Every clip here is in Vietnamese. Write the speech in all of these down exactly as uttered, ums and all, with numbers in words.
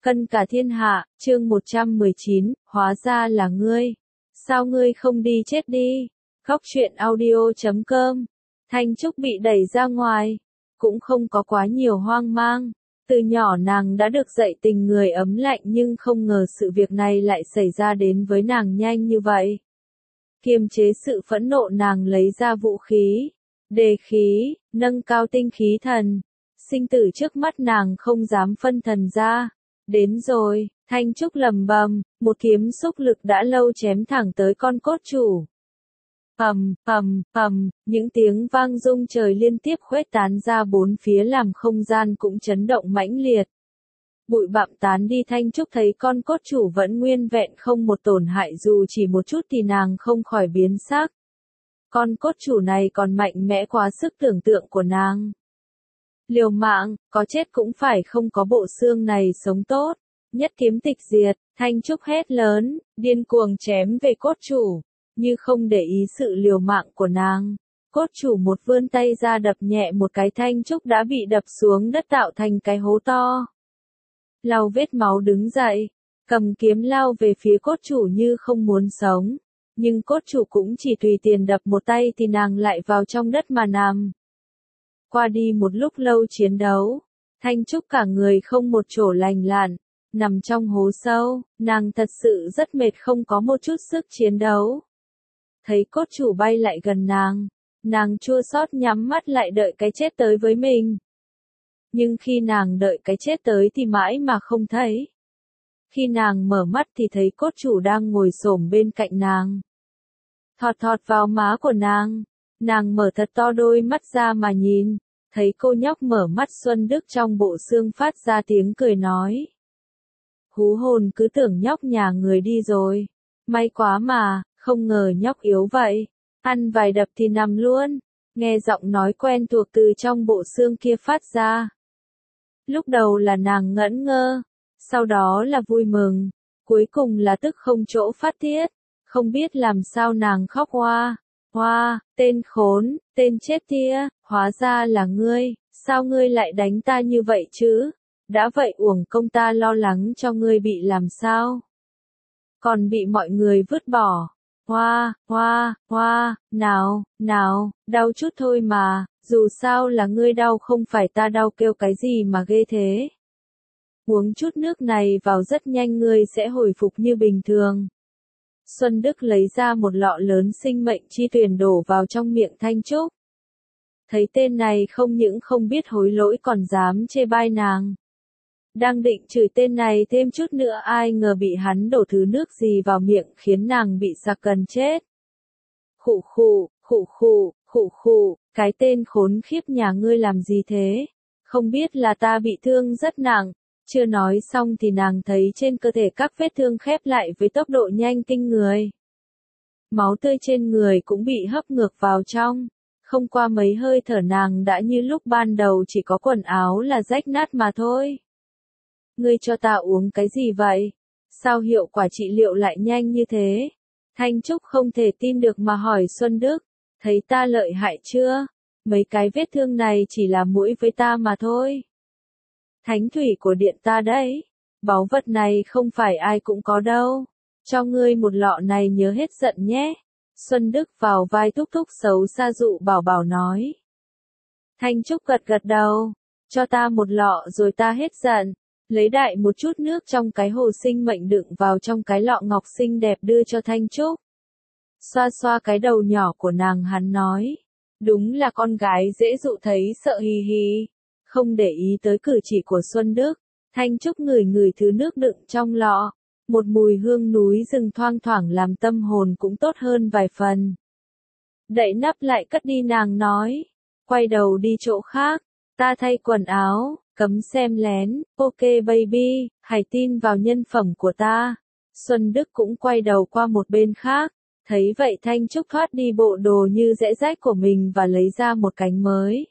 Cân cả thiên hạ, chương một trăm mười chín, hóa ra là ngươi. Sao ngươi không đi chết đi? Góc truyện audio chấm com. Thanh Trúc bị đẩy ra ngoài, cũng không có quá nhiều hoang mang. Từ nhỏ nàng đã được dạy tình người ấm lạnh nhưng không ngờ sự việc này lại xảy ra đến với nàng nhanh như vậy. Kiềm chế sự phẫn nộ nàng lấy ra vũ khí, đề khí, nâng cao tinh khí thần. Sinh tử trước mắt nàng không dám phân thần ra. Đến rồi, Thanh Trúc lầm bầm, một kiếm xúc lực đã lâu chém thẳng tới con cốt chủ. Ầm, ầm, ầm, những tiếng vang rung trời liên tiếp khuếch tán ra bốn phía làm không gian cũng chấn động mãnh liệt. Bụi bặm tán đi, Thanh Trúc thấy con cốt chủ vẫn nguyên vẹn không một tổn hại, dù chỉ một chút thì nàng không khỏi biến sắc. Con cốt chủ này còn mạnh mẽ quá sức tưởng tượng của nàng. Liều mạng, có chết cũng phải không có bộ xương này sống tốt. Nhất kiếm tịch diệt, Thanh Trúc hét lớn, điên cuồng chém về cốt chủ, như không để ý sự liều mạng của nàng. Cốt chủ một vươn tay ra đập nhẹ một cái, Thanh Trúc đã bị đập xuống đất tạo thành cái hố to. Lau vết máu đứng dậy, cầm kiếm lao về phía cốt chủ như không muốn sống. Nhưng cốt chủ cũng chỉ tùy tiền đập một tay thì nàng lại vào trong đất mà nằm. Qua đi một lúc lâu chiến đấu, Thanh Trúc cả người không một chỗ lành lặn, nằm trong hố sâu, nàng thật sự rất mệt, không có một chút sức chiến đấu. Thấy cốt chủ bay lại gần nàng, nàng chua xót nhắm mắt lại đợi cái chết tới với mình. Nhưng khi nàng đợi cái chết tới thì mãi mà không thấy. Khi nàng mở mắt thì thấy cốt chủ đang ngồi xổm bên cạnh nàng. Thọt thọt vào má của nàng, nàng mở thật to đôi mắt ra mà nhìn. Thấy cô nhóc mở mắt, Xuân Đức trong bộ xương phát ra tiếng cười nói. Hú hồn, cứ tưởng nhóc nhà người đi rồi. May quá mà, không ngờ nhóc yếu vậy. Ăn vài đập thì nằm luôn. Nghe giọng nói quen thuộc từ trong bộ xương kia phát ra. Lúc đầu là nàng ngẩn ngơ, sau đó là vui mừng, cuối cùng là tức không chỗ phát tiết. Không biết làm sao nàng khóc hoa. Hoa, tên khốn, tên chết tia, hóa ra là ngươi, sao ngươi lại đánh ta như vậy chứ? Đã vậy uổng công ta lo lắng cho ngươi bị làm sao? Còn bị mọi người vứt bỏ. Hoa, hoa, hoa, nào, nào, đau chút thôi mà, dù sao là ngươi đau không phải ta đau, kêu cái gì mà ghê thế? Uống chút nước này vào rất nhanh ngươi sẽ hồi phục như bình thường. Xuân Đức lấy ra một lọ lớn sinh mệnh chi tuyền đổ vào trong miệng Thanh Trúc. Thấy tên này không những không biết hối lỗi còn dám chê bai nàng. Đang định chửi tên này thêm chút nữa, ai ngờ bị hắn đổ thứ nước gì vào miệng khiến nàng bị sặc gần chết. Khụ khụ, khụ khụ, khụ khụ, cái tên khốn khiếp nhà ngươi làm gì thế? Không biết là ta bị thương rất nặng. Chưa nói xong thì nàng thấy trên cơ thể các vết thương khép lại với tốc độ nhanh kinh người. Máu tươi trên người cũng bị hấp ngược vào trong. Không qua mấy hơi thở nàng đã như lúc ban đầu, chỉ có quần áo là rách nát mà thôi. Ngươi cho ta uống cái gì vậy? Sao hiệu quả trị liệu lại nhanh như thế? Thanh Trúc không thể tin được mà hỏi Xuân Đức. Thấy ta lợi hại chưa? Mấy cái vết thương này chỉ là mũi với ta mà thôi. Thánh thủy của điện ta đấy. Báu vật này không phải ai cũng có đâu. Cho ngươi một lọ này nhớ hết giận nhé. Xuân Đức vào vai thúc thúc xấu xa dụ bảo bảo nói. Thanh Trúc gật gật đầu. Cho ta một lọ rồi ta hết giận. Lấy đại một chút nước trong cái hồ sinh mệnh đựng vào trong cái lọ ngọc xinh đẹp đưa cho Thanh Trúc. Xoa xoa cái đầu nhỏ của nàng, hắn nói. Đúng là con gái dễ dụ thấy sợ hì hì. Không để ý tới cử chỉ của Xuân Đức, Thanh Trúc ngửi ngửi thứ nước đựng trong lọ. Một mùi hương núi rừng thoang thoảng làm tâm hồn cũng tốt hơn vài phần. Đậy nắp lại cất đi, nàng nói. Quay đầu đi chỗ khác, ta thay quần áo, cấm xem lén, ok baby, hãy tin vào nhân phẩm của ta. Xuân Đức cũng quay đầu qua một bên khác, thấy vậy Thanh Trúc thoát đi bộ đồ như dễ rách của mình và lấy ra một cánh mới.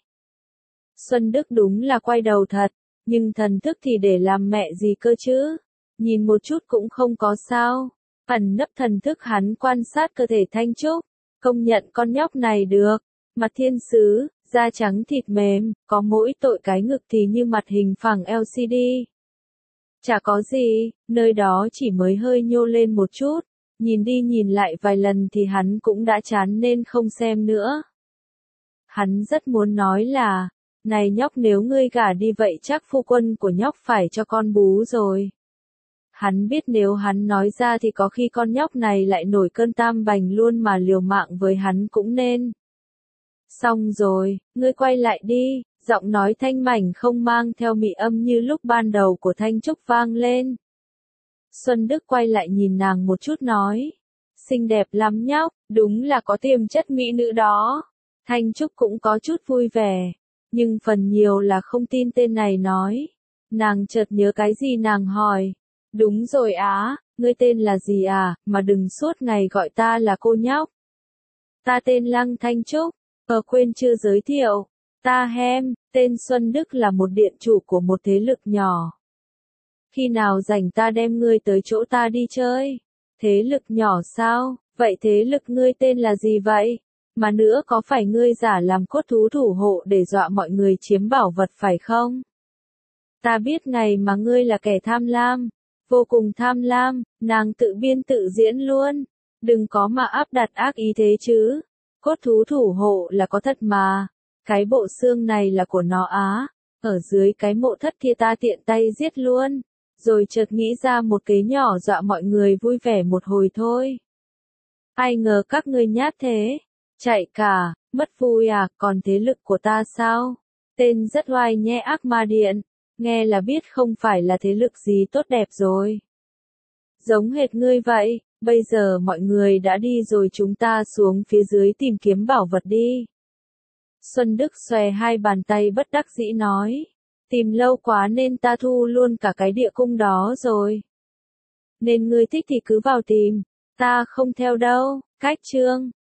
Xuân Đức đúng là quay đầu thật, nhưng thần thức thì để làm mẹ gì cơ chứ? Nhìn một chút cũng không có sao. Ẩn nấp thần thức hắn quan sát cơ thể Thanh Trúc, công nhận con nhóc này được. Mặt thiên sứ, da trắng thịt mềm, có mỗi tội cái ngực thì như mặt hình phẳng L C D. Chả có gì, nơi đó chỉ mới hơi nhô lên một chút, nhìn đi nhìn lại vài lần thì hắn cũng đã chán nên không xem nữa. Hắn rất muốn nói là, này nhóc nếu ngươi gả đi vậy chắc phu quân của nhóc phải cho con bú rồi. Hắn biết nếu hắn nói ra thì có khi con nhóc này lại nổi cơn tam bành luôn mà liều mạng với hắn cũng nên. Xong rồi, ngươi quay lại đi, giọng nói thanh mảnh không mang theo mị âm như lúc ban đầu của Thanh Trúc vang lên. Xuân Đức quay lại nhìn nàng một chút nói, xinh đẹp lắm nhóc, đúng là có tiềm chất mỹ nữ đó. Thanh Trúc cũng có chút vui vẻ, nhưng phần nhiều là không tin tên này nói. Nàng chợt nhớ cái gì nàng hỏi, đúng rồi á, ngươi tên là gì à, mà đừng suốt ngày gọi ta là cô nhóc. Ta tên Lăng Thanh Trúc, ờ quên chưa giới thiệu, ta Hem, tên Xuân Đức là một điện chủ của một thế lực nhỏ. Khi nào rảnh ta đem ngươi tới chỗ ta đi chơi. Thế lực nhỏ sao, vậy thế lực ngươi tên là gì vậy? Mà nữa có phải ngươi giả làm cốt thú thủ hộ để dọa mọi người chiếm bảo vật phải không? Ta biết ngày mà ngươi là kẻ tham lam, vô cùng tham lam, nàng tự biên tự diễn luôn. Đừng có mà áp đặt ác ý thế chứ. Cốt thú thủ hộ là có thật mà. Cái bộ xương này là của nó á. Ở dưới cái mộ thất kia ta tiện tay giết luôn. Rồi chợt nghĩ ra một kế nhỏ dọa mọi người vui vẻ một hồi thôi. Ai ngờ các ngươi nhát thế. Chạy cả, mất vui à, còn thế lực của ta sao? Tên rất oai nhé ác ma điện. Nghe là biết không phải là thế lực gì tốt đẹp rồi. Giống hệt ngươi vậy, bây giờ mọi người đã đi rồi chúng ta xuống phía dưới tìm kiếm bảo vật đi. Xuân Đức xòe hai bàn tay bất đắc dĩ nói. Tìm lâu quá nên ta thu luôn cả cái địa cung đó rồi. Nên ngươi thích thì cứ vào tìm, ta không theo đâu, cách chương.